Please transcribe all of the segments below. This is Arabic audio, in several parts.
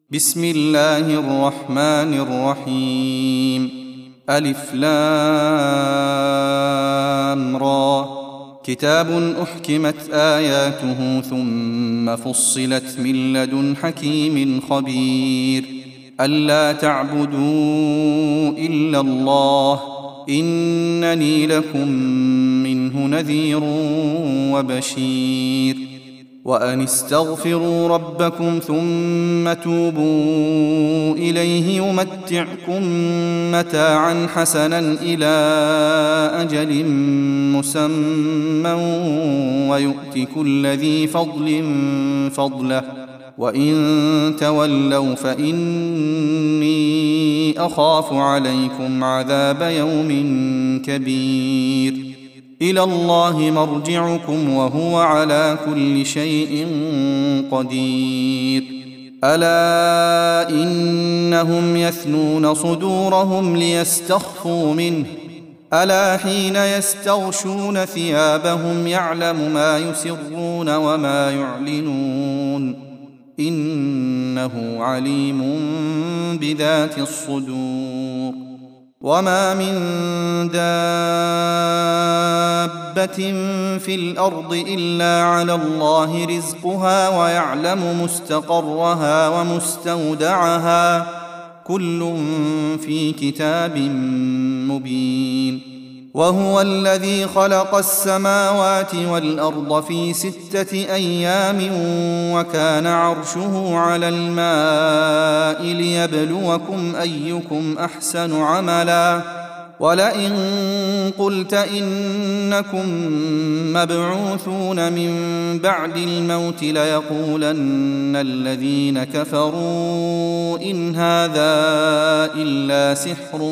بسم الله الرحمن الرحيم. ألف لام را. كتاب أحكمت آياته ثم فصلت من لدن حكيم خبير. ألا تعبدوا إلا الله إنني لكم منه نذير وبشير. وأن استغفروا ربكم ثم توبوا إليه يمتعكم متاعا حسنا إلى أجل مسمى ويؤت كل ذي فضل فضله وإن تولوا فإني أخاف عليكم عذاب يوم كبير. إلى الله مرجعكم وهو على كل شيء قدير. ألا إنهم يثنون صدورهم ليستخفوا منه ألا حين يستغشون ثيابهم يعلم ما يسرون وما يعلنون إنه عليم بذات الصدور. وما من دابة في الأرض إلا على الله رزقها ويعلم مستقرها ومستودعها كل في كتاب مبين. وهو الذي خلق السماوات والأرض في 6 أيام وكان عرشه على الماء ليبلوكم أيكم أحسن عملا. ولئن قلت إنكم مبعوثون من بعد الموت ليقولن الذين كفروا إن هذا إلا سحر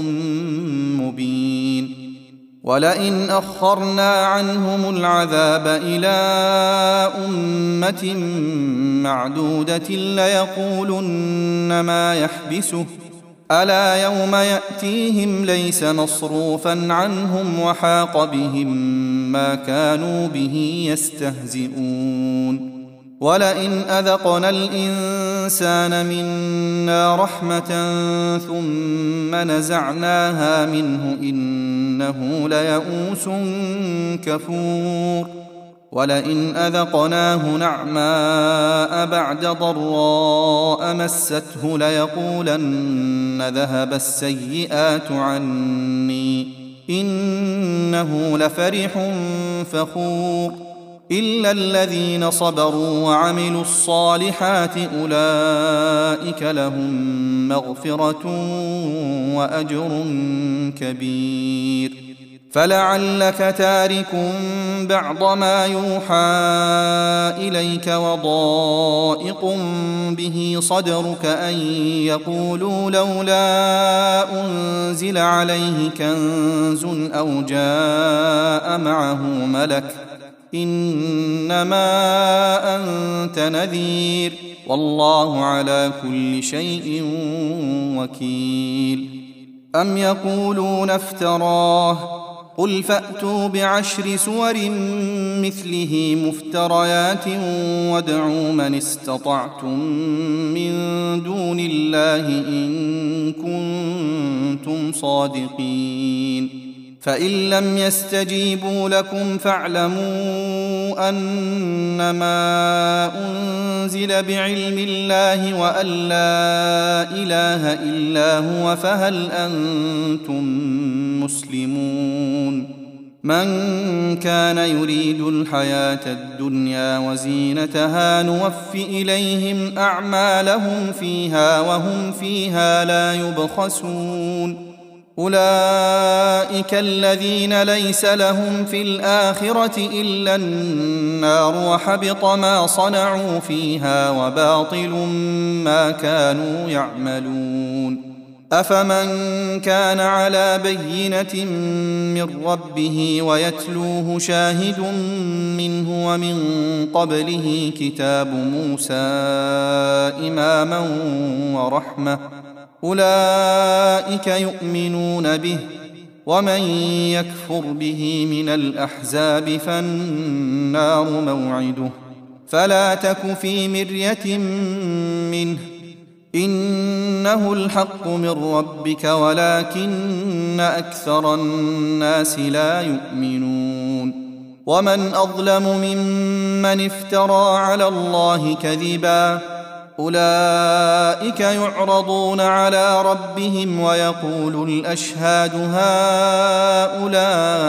مبين. ولئن أخرنا عنهم العذاب إلى أمة معدودة ليقولن ما يحبسه ألا يوم يأتيهم ليس مصروفا عنهم وحاق بهم ما كانوا به يستهزئون. ولئن أذقنا الإنسان منا رحمة ثم نزعناها منه إنه ليئوس كفور. ولئن أذقناه نعماء بعد ضراء مسته ليقولن ذهب السيئات عني إنه لفرح فخور. إلا الذين صبروا وعملوا الصالحات أولئك لهم مغفرة وأجر كبير. فلعلك تارك بعض ما يوحى إليك وضائق به صدرك أن يقولوا لولا أنزل عليه كنز أو جاء معه ملك إنما أنت نذير والله على كل شيء وكيل. أم يقولون افتراه قل فأتوا ب10 سور مثله مفتريات وادعوا من استطعتم من دون الله إن كنتم صادقين. فإن لم يستجيبوا لكم فاعلموا أنما أنزل بعلم الله وأن لا إله إلا هو فهل أنتم مسلمون. من كان يريد الحياة الدنيا وزينتها نوف إليهم أعمالهم فيها وهم فيها لا يبخسون. أولئك الذين ليس لهم في الآخرة إلا النار وحبط ما صنعوا فيها وباطل ما كانوا يعملون. أفمن كان على بينة من ربه ويتلوه شاهد منه ومن قبله كتاب موسى إماما ورحمة أولئك يؤمنون به. ومن يكفر به من الأحزاب فالنار موعده فلا تك في مرية منه إنه الحق من ربك ولكن أكثر الناس لا يؤمنون ومن أظلم ممن افترى على الله كذبا أولئك يعرضون على ربهم ويقول الأشهاد هؤلاء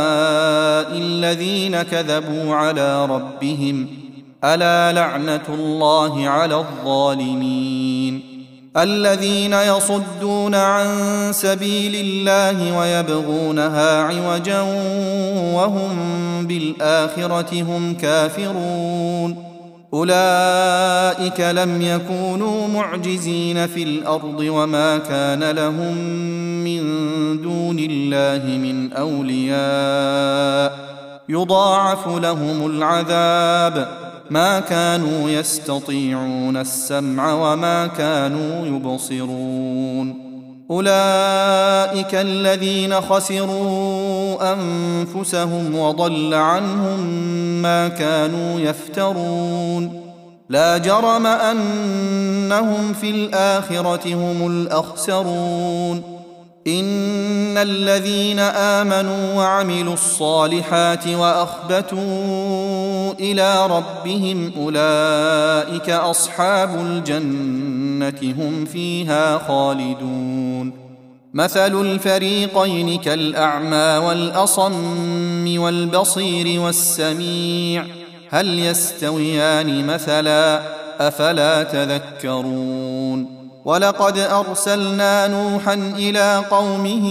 الذين كذبوا على ربهم ألا لعنة الله على الظالمين الذين يصدون عن سبيل الله ويبغونها عوجا وهم بالآخرة هم كافرون أولئك لم يكونوا معجزين في الأرض وما كان لهم من دون الله من أولياء يضاعف لهم العذاب ما كانوا يستطيعون السمع وما كانوا يبصرون أولئك الذين خسروا أنفسهم وضل عنهم ما كانوا يفترون لا جرم أنهم في الآخرة هم الأخسرون إن الذين آمنوا وعملوا الصالحات وأخبتوا إلى ربهم أولئك أصحاب الجنة هم فيها خالدون مثل الفريقين كالأعمى والأصم والبصير والسميع هل يستويان مثلا أفلا تذكرون ولقد أرسلنا نوحا إلى قومه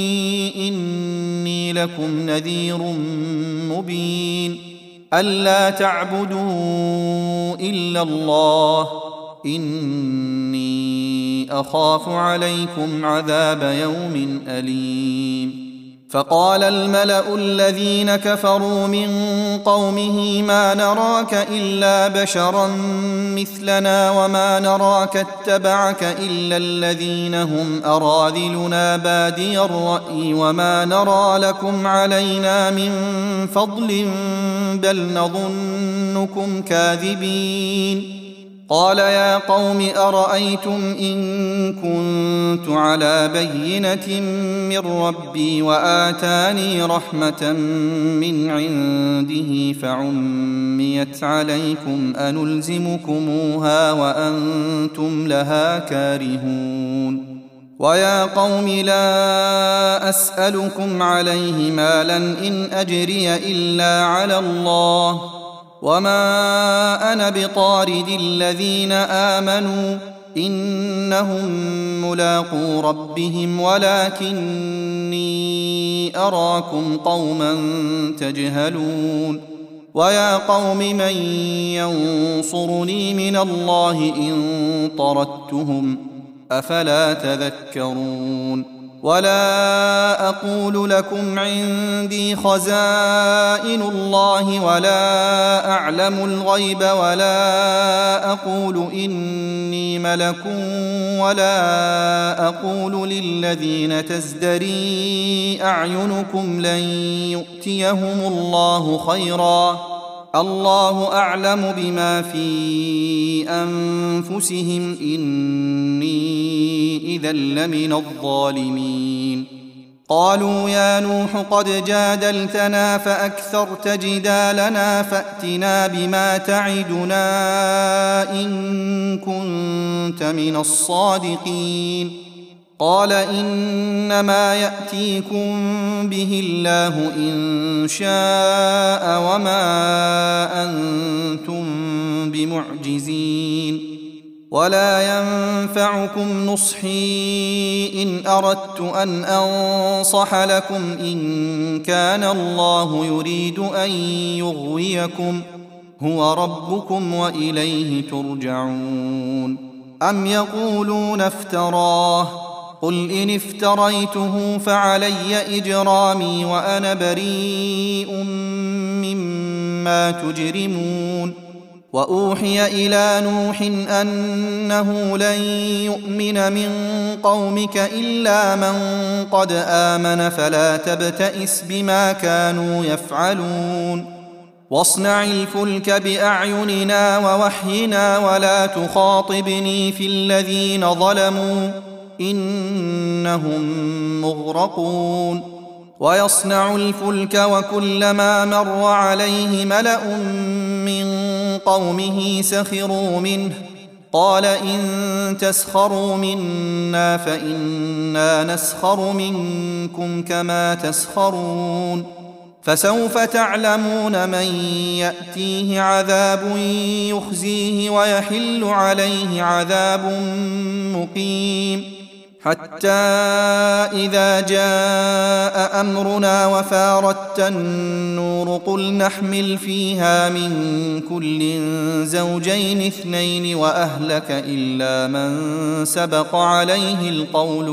إني لكم نذير مبين ألا تعبدوا إلا الله إني أخاف عليكم عذاب يوم أليم فقال الملأ الذين كفروا من قومه ما نراك إلا بشرا مثلنا وما نراك اتبعك إلا الذين هم أراذلنا بادي الرأي وما نرى لكم علينا من فضل بل نظنكم كاذبين قال يا قوم أرأيتم إن كنت على بينة من ربي وآتاني رحمة من عنده فعميت عليكم أنلزمكموها وأنتم لها كارهون ويا قوم لا أسألكم عليه مالا إن أجري إلا على الله وما أنا بطارد الذين آمنوا إنهم ملاقو ربهم ولكني أراكم قوما تجهلون ويا قوم من ينصرني من الله إن طردتهم أفلا تذكرون ولا أقول لكم عندي خزائن الله ولا أعلم الغيب ولا أقول إني ملك ولا أقول للذين تزدري أعينكم لن يؤتيهم الله خيرا الله أعلم بما في أنفسهم إني إذا لمن الظالمين قالوا يا نوح قد جادلتنا فأكثرت جدالنا فأتنا بما تعدنا إن كنت من الصادقين قال إنما يأتيكم به الله إن شاء وما أنتم بمعجزين ولا ينفعكم نصحي إن أردت أن أنصح لكم إن كان الله يريد أن يغويكم هو ربكم وإليه ترجعون أم يقولون افتراه قل إن افتريته فعلي إجرامي وأنا بريء مما تجرمون وأوحي إلى نوح أنه لن يؤمن من قومك إلا من قد آمن فلا تبتئس بما كانوا يفعلون واصنع الفلك بأعيننا ووحينا ولا تخاطبني في الذين ظلموا إنهم مغرقون ويصنع الفلك وكلما مر عليه ملأ من قومه سخروا منه قال إن تسخروا منا فإنا نسخر منكم كما تسخرون فسوف تعلمون من يأتيه عذاب يخزيه ويحل عليه عذاب مقيم حتى إذا جاء أمرنا وفارت النور قل نحمل فيها من كل زوجين اثنين وأهلك إلا من سبق عليه القول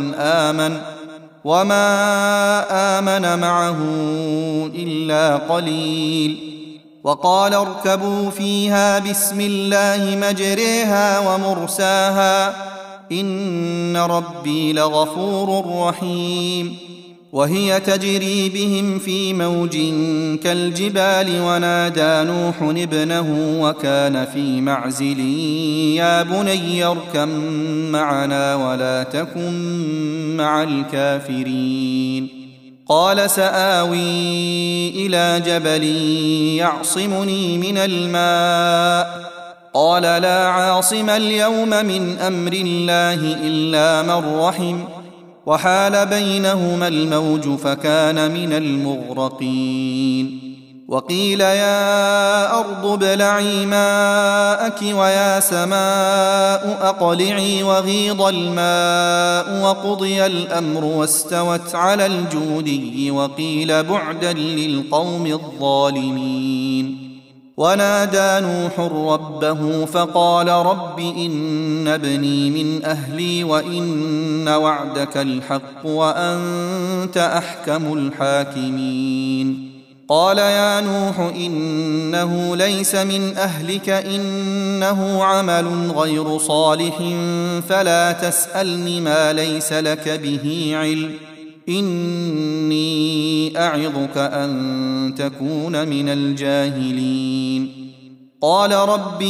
وما آمن معه إلا قليل وقال اركبوا فيها بسم الله مجريها ومرساها إن ربي لغفور رحيم وهي تجري بهم في موج كالجبال ونادى نوح ابنه وكان في معزل يا بني اركب معنا ولا تكن مع الكافرين قال سآوي إلى جبل يعصمني من الماء قال لا عاصم اليوم من أمر الله إلا من رحم وحال بينهما الموج فكان من المغرقين وقيل يا أرض ابلعي ماءك ويا سماء أقلعي وغيض الماء وقضي الأمر واستوت على الجودي وقيل بعدا للقوم الظالمين ونادى نوح ربه فقال رب إن ابني من أهلي وإن وعدك الحق وأنت أحكم الحاكمين قال يا نوح إنه ليس من أهلك إنه عمل غير صالح فلا تسألني ما ليس لك به علم إني أعظك أن تكون من الجاهلين قال رب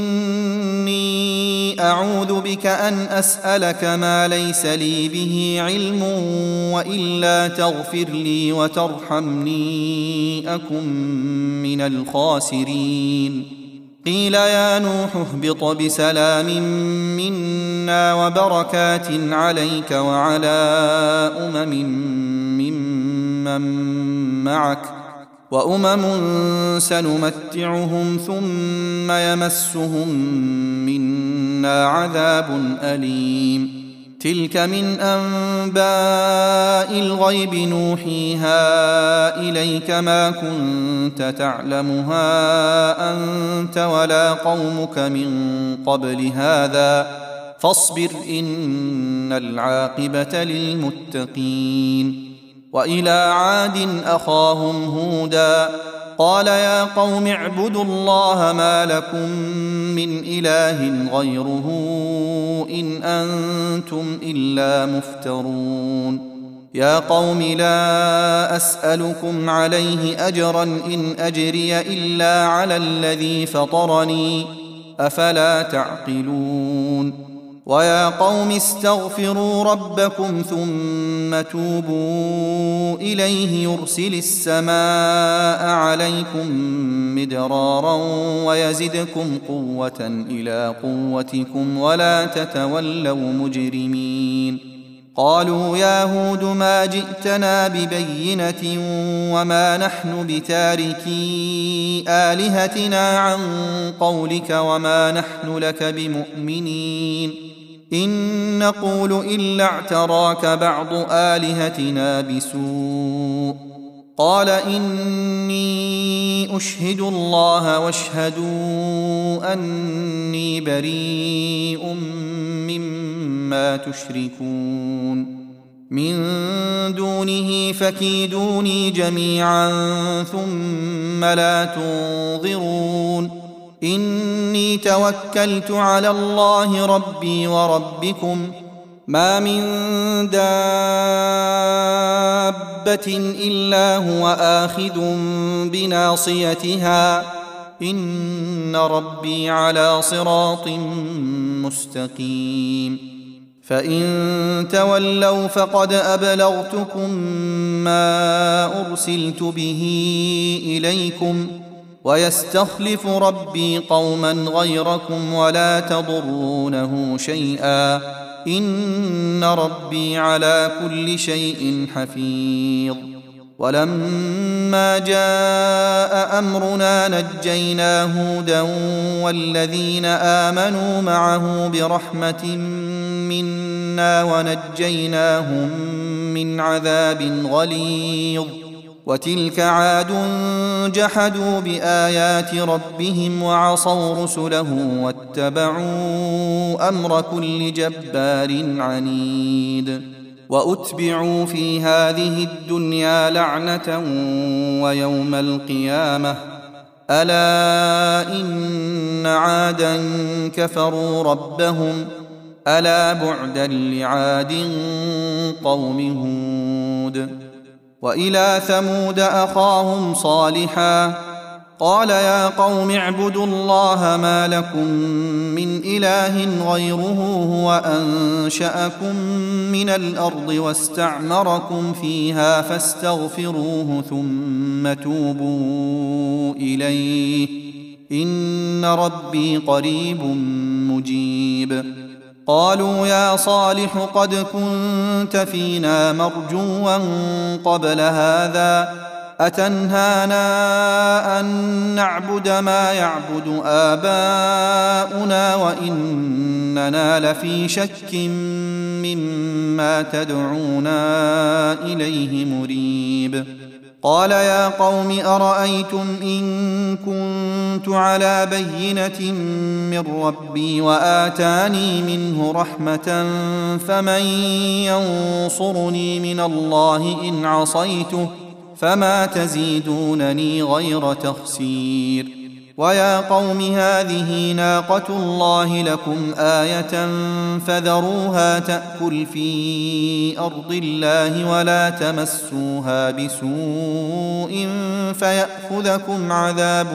إني أعوذ بك أن أسألك ما ليس لي به علم وإلا تغفر لي وترحمني أكن من الخاسرين قيل يا نوح اهبط بسلام منا وبركات عليك وعلى ممن معك وأمم سنمتعهم ثم يمسهم منا عذاب أليم تلك من أنباء الغيب نوحيها إليك ما كنت تعلمها أنت ولا قومك من قبل هذا فاصبر إن العاقبة للمتقين وإلى عاد أخاهم هودا قال يا قوم اعبدوا الله ما لكم من إله غيره إن أنتم إلا مفترون يا قوم لا أسألكم عليه أجرا إن أجري إلا على الذي فطرني أفلا تعقلون ويا قوم استغفروا ربكم ثم توبوا إليه يرسل السماء عليكم مدرارا ويزدكم قوة إلى قوتكم ولا تتولوا مجرمين قالوا يا هود ما جئتنا ببينة وما نحن بتاركي آلهتنا عن قولك وما نحن لك بمؤمنين إن نقول إلا اعتراك بعض آلهتنا بسوء قال إني أشهد الله واشهدوا أني بريء مما تشركون من دونه فكيدوني جميعا ثم لا تنظرون إني توكلت على الله ربي وربكم ما من دابة إلا هو آخذ بناصيتها إن ربي على صراط مستقيم فإن تولوا فقد أبلغتكم ما أرسلت به إليكم ويستخلف ربي قوما غيركم ولا تضرونه شيئا إن ربي على كل شيء حفيظ ولما جاء أمرنا نجينا هودا والذين آمنوا معه برحمة منا ونجيناهم من عذاب غليظ وتلك عاد جحدوا بآيات ربهم وعصوا رسله واتبعوا أمر كل جبار عنيد وأتبعوا في هذه الدنيا لعنة ويوم القيامة ألا إن عادا كفروا ربهم ألا بعدا لعاد قوم هود وإلى ثمود أخاهم صالحا قال يا قوم اعبدوا الله ما لكم من إله غيره هو أنشأكم من الأرض واستعمركم فيها فاستغفروه ثم توبوا إليه إن ربي قريب مجيب قالوا يا صالح قد كنت فينا مرجوا قبل هذا أتنهانا أن نعبد ما يعبد آباؤنا وإننا لفي شك مما تدعونا إليه مريب قال يا قوم أرأيتم إن كنت على بينة من ربي وآتاني منه رحمة فمن ينصرني من الله إن عصيته فما تزيدونني غير تخسير ويا قوم هذه ناقة الله لكم آية فذروها تأكل في أرض الله ولا تمسوها بسوء فيأخذكم عذاب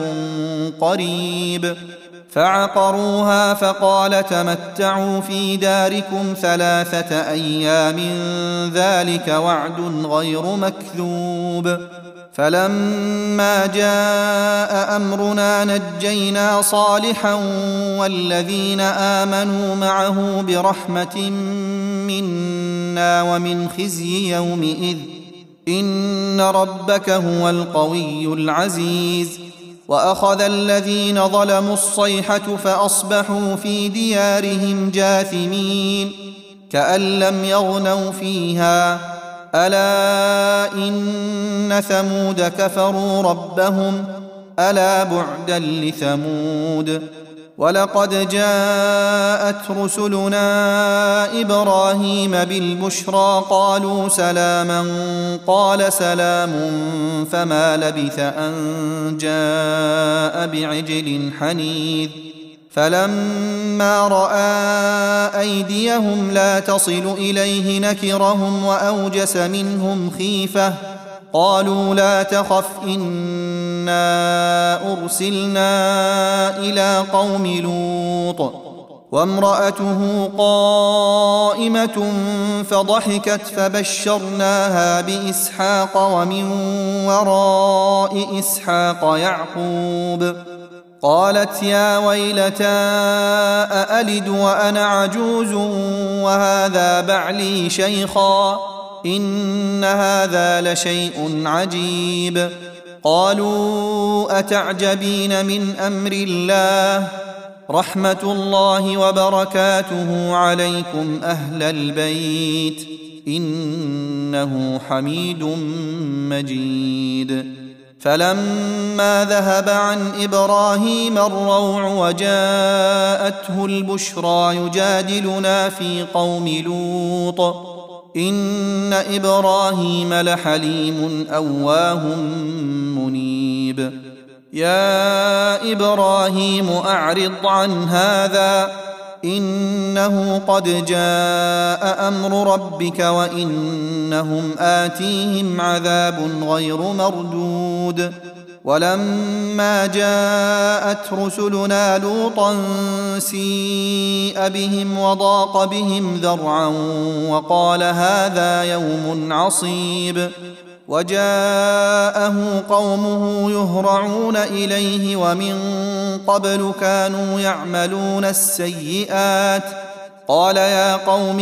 قريب فعقروها فقال تمتعوا في داركم 3 أيام ذلك وعد غير مكذوب فلما جاء أمرنا نجينا صالحا والذين آمنوا معه برحمة منا ومن خزي يومئذ إن ربك هو القوي العزيز وأخذ الذين ظلموا الصيحة فأصبحوا في ديارهم جاثمين كأن لم يغنوا فيها ألا إن ثمود كفروا ربهم ألا بعدا لثمود ولقد جاءت رسلنا إبراهيم بالبشرى قالوا سلاما قال سلام فما لبث أن جاء بعجل حنيذ فلما رأى أيديهم لا تصل إليه نكرهم وأوجس منهم خيفة قالوا لا تخف إنا أرسلنا إلى قوم لوط وامرأته قائمة فضحكت فبشرناها بإسحاق ومن وراء إسحاق يعقوب قالت يا ويلتى أألد وأنا عجوز وهذا بعلي شيخا إن هذا لشيء عجيب قالوا أتعجبين من أمر الله رحمة الله وبركاته عليكم أهل البيت إنه حميد مجيد فلما ذهب عن إبراهيم الروع وجاءته البشرى يجادلنا في قوم لوط إن إبراهيم لحليم أواه منيب يا إبراهيم أعرض عن هذا إنه قد جاء أمر ربك وإنهم آتيهم عذاب غير مردود. ولما جاءت رسلنا لوطا سيء بهم وضاق بهم ذرعا وقال هذا يوم عصيب. وجاءه قومه يهرعون إليه ومن قبل كانوا يعملون السيئات. قال يا قوم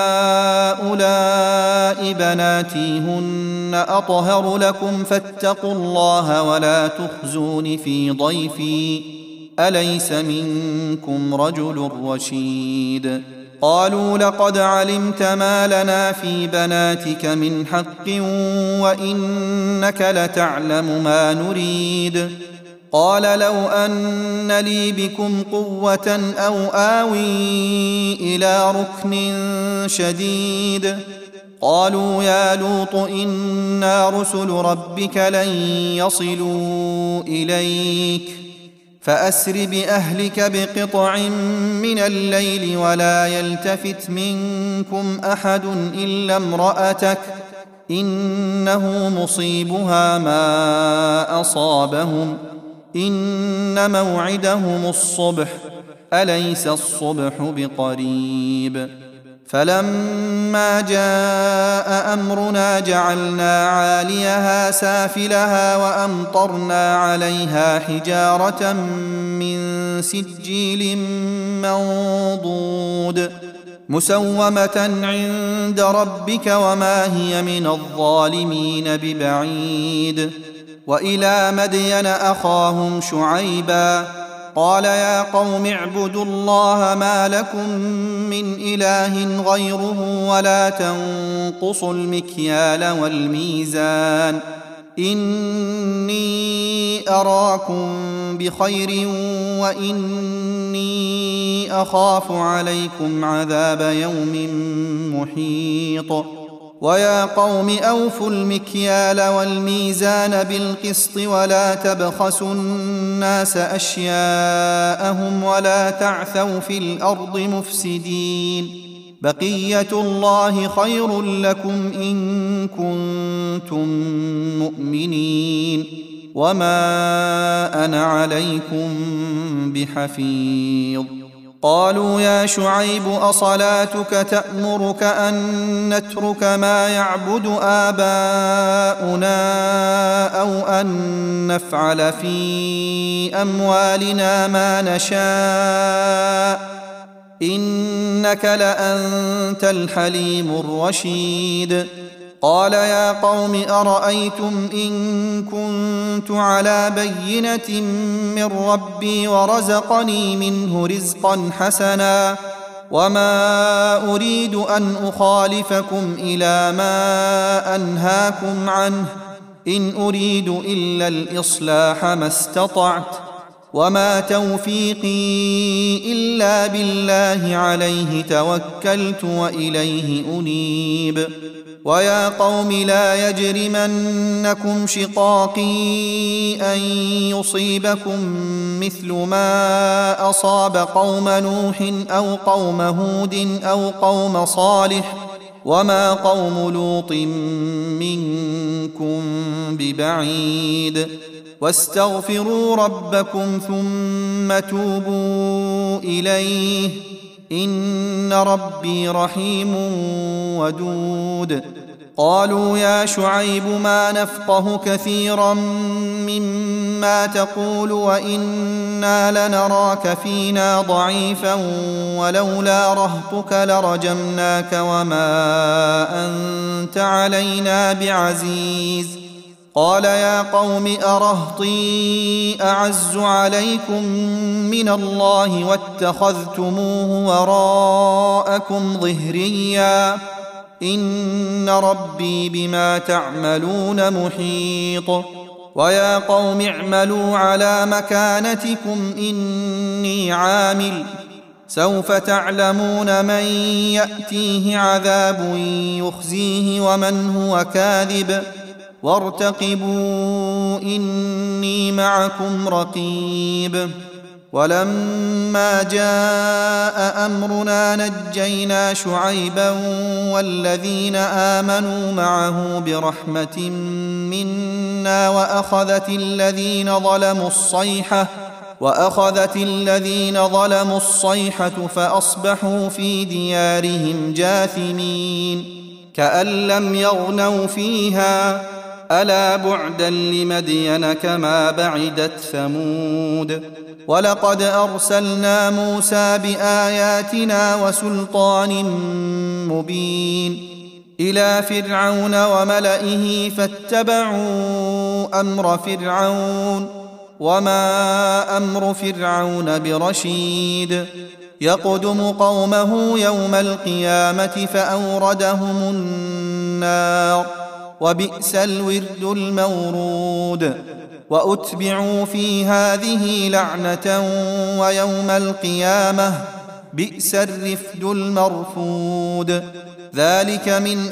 هؤلاء بناتي هن أطهر لكم فاتقوا الله ولا تخزون في ضيفي أليس منكم رجل رشيد. قالوا لقد علمت ما لنا في بناتك من حق وإنك لتعلم ما نريد. قال لو أن لي بكم قوة أو آوي إلى ركن شديد. قالوا يا لوط إنا رسل ربك لن يصلوا إليك فأسر بأهلك بقطع من الليل ولا يلتفت منكم أحد إلا امرأتك إنه مصيبها ما أصابهم إن موعدهم الصبح أليس الصبح بقريب. فلما جاء أمرنا جعلنا عاليها سافلها وأمطرنا عليها حجارة من سجيل منضود مسومة عند ربك وما هي من الظالمين ببعيد. وإلى مدين أخاهم شعيبا قال يا قوم اعبدوا الله ما لكم من إله غيره ولا تنقصوا المكيال والميزان إني أراكم بخير وإني أخاف عليكم عذاب يوم محيط. ويا قوم أوفوا المكيال والميزان بالقسط ولا تبخسوا الناس أشياءهم ولا تعثوا في الأرض مفسدين بقية الله خير لكم إن كنتم مؤمنين وما أنا عليكم بحفيظ. قالوا يا شعيب أصلاتك تأمرك أن نترك ما يعبد آباؤنا أو أن نفعل في أموالنا ما نشاء إنك لأنت الحليم الرشيد. قال يا قوم أرأيتم إن كنت على بينة من ربي ورزقني منه رزقا حسنا وما أريد أن أخالفكم إلى ما أنهاكم عنه إن أريد إلا الإصلاح ما استطعت وما توفيقي إلا بالله عليه توكلت وإليه أنيب. ويا قوم لا يجرمنكم شقاقي أن يصيبكم مثل ما أصاب قوم نوح أو قوم هود أو قوم صالح وما قوم لوط منكم ببعيد. واستغفروا ربكم ثم توبوا إليه إن ربي رحيم ودود. قالوا يا شعيب ما نفقه كثيرا مما تقول وإنا لنراك فينا ضعيفا ولولا رهطك لرجمناك وما أنت علينا بعزيز. قال يا قوم أرهطي أعز عليكم من الله واتخذتموه وراءكم ظهريا إن ربي بما تعملون محيط. ويا قوم اعملوا على مكانتكم إني عامل سوف تعلمون من يأتيه عذاب يخزيه ومن هو كاذب وارتقبوا إني معكم رقيب. ولما جاء أمرنا نجينا شعيبا والذين آمنوا معه برحمة منا وأخذت الذين ظلموا الصيحة فأصبحوا في ديارهم جاثمين كأن لم يغنوا فيها ألا بعدا لمدين كما بعدت ثمود ولقد أرسلنا موسى بآياتنا وسلطان مبين إلى فرعون وملئه فاتبعوا أمر فرعون وما أمر فرعون برشيد يقدم قومه يوم القيامة فأوردهم النار وبئس الورد المورود وأتبعوا في هذه لعنة ويوم القيامة بئس الرفد المرفود ذلك من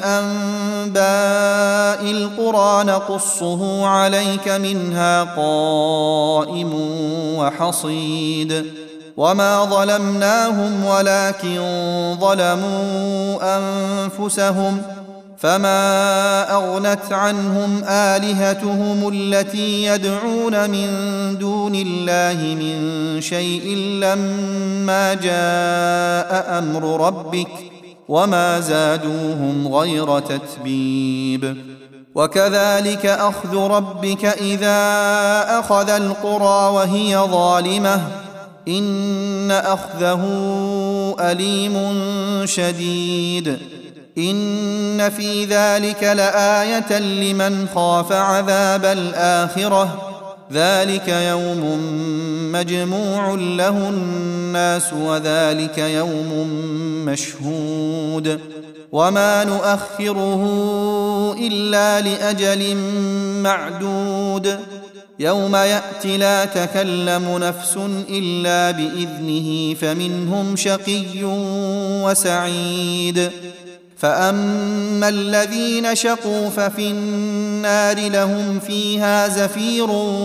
أنباء القرى نقصه عليك منها قائم وحصيد وما ظلمناهم ولكن ظلموا أنفسهم فما أغنت عنهم آلهتهم التي يدعون من دون الله من شيء لما جاء أمر ربك وما زادوهم غير تتبيب وكذلك أخذ ربك إذا أخذ القرى وهي ظالمة إن أخذه أليم شديد إن في ذلك لآية لمن خاف عذاب الآخرة ذلك يوم مجموع له الناس وذلك يوم مشهود وما نؤخره إلا لأجل معدود يوم يأتي لا تكلم نفس إلا بإذنه فمنهم شقي وسعيد فأما الذين شقوا ففي النار لهم فيها زفير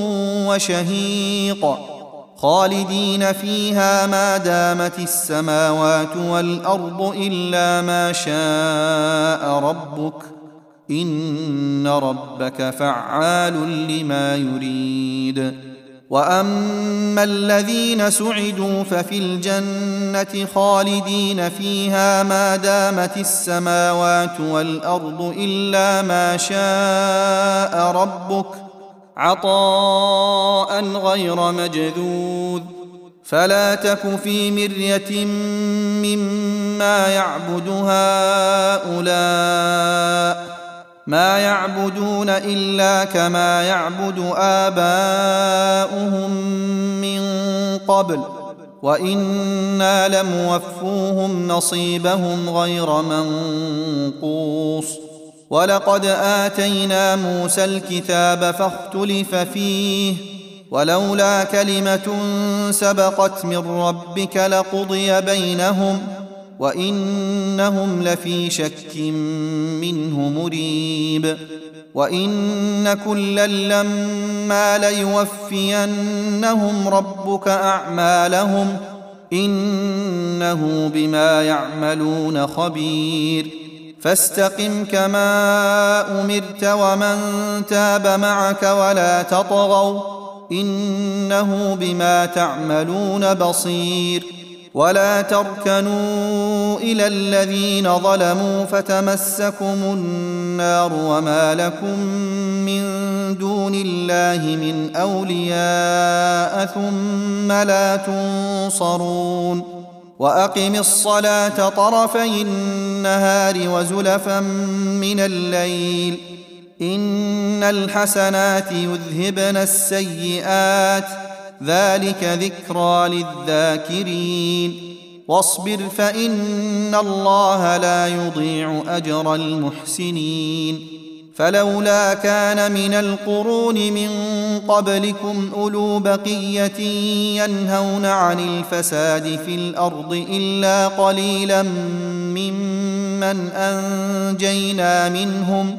وشهيق خالدين فيها ما دامت السماوات والأرض إلا ما شاء ربك إن ربك فعال لما يريد وأما الذين سعدوا ففي الجنة خالدين فيها ما دامت السماوات والأرض إلا ما شاء ربك عطاء غير مجذوذ فلا تك في مرية مما يعبد هؤلاء ما يعبدون إلا كما يعبد آباؤهم من قبل وإنا لموفوهم نصيبهم غير منقوص ولقد آتينا موسى الكتاب فاختلف فيه ولولا كلمة سبقت من ربك لقضي بينهم وإنهم لفي شك منه مريب وإن كلا لما ليوفينهم ربك أعمالهم إنه بما يعملون خبير فاستقم كما أمرت ومن تاب معك ولا تطغوا إنه بما تعملون بصير ولا تركنوا إلى الذين ظلموا فتمسكم النار وما لكم من دون الله من أولياء ثم لا تنصرون وأقم الصلاة طرفي النهار وزلفا من الليل إن الحسنات يذهبن السيئات ذلك ذكرى للذاكرين واصبر فإن الله لا يضيع أجر المحسنين فلولا كان من القرون من قبلكم أولو بقية ينهون عن الفساد في الأرض إلا قليلا ممن أنجينا منهم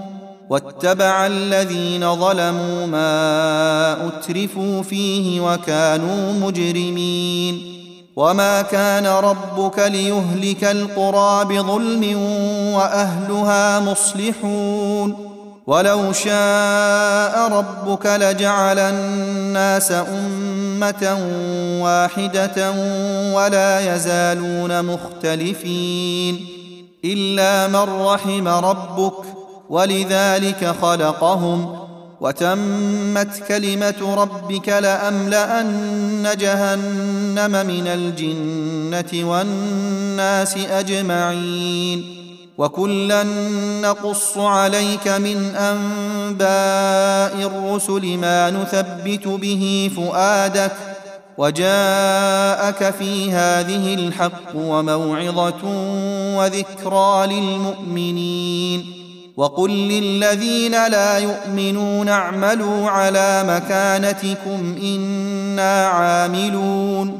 واتبع الذين ظلموا ما أترفوا فيه وكانوا مجرمين. وما كان ربك ليهلك القرى بظلم وأهلها مصلحون. ولو شاء ربك لجعل الناس أمة واحدة ولا يزالون مختلفين إلا من رحم ربك ولذلك خلقهم وتمت كلمة ربك لأملأن جهنم من الجنة والناس أجمعين. وكلا نقص عليك من أنباء الرسل ما نثبت به فؤادك وجاءك في هذه الحق وموعظة وذكرى للمؤمنين. وقل للذين لا يؤمنون اعملوا على مكانتكم إنا عاملون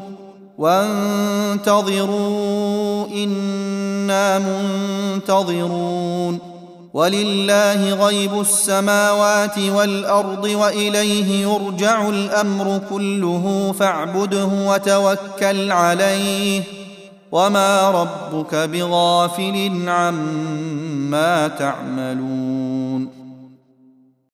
وانتظروا إنا منتظرون. ولله غيب السماوات والأرض وإليه يرجع الأمر كله فاعبده وتوكل عليه وما ربك بغافل عما تعملون.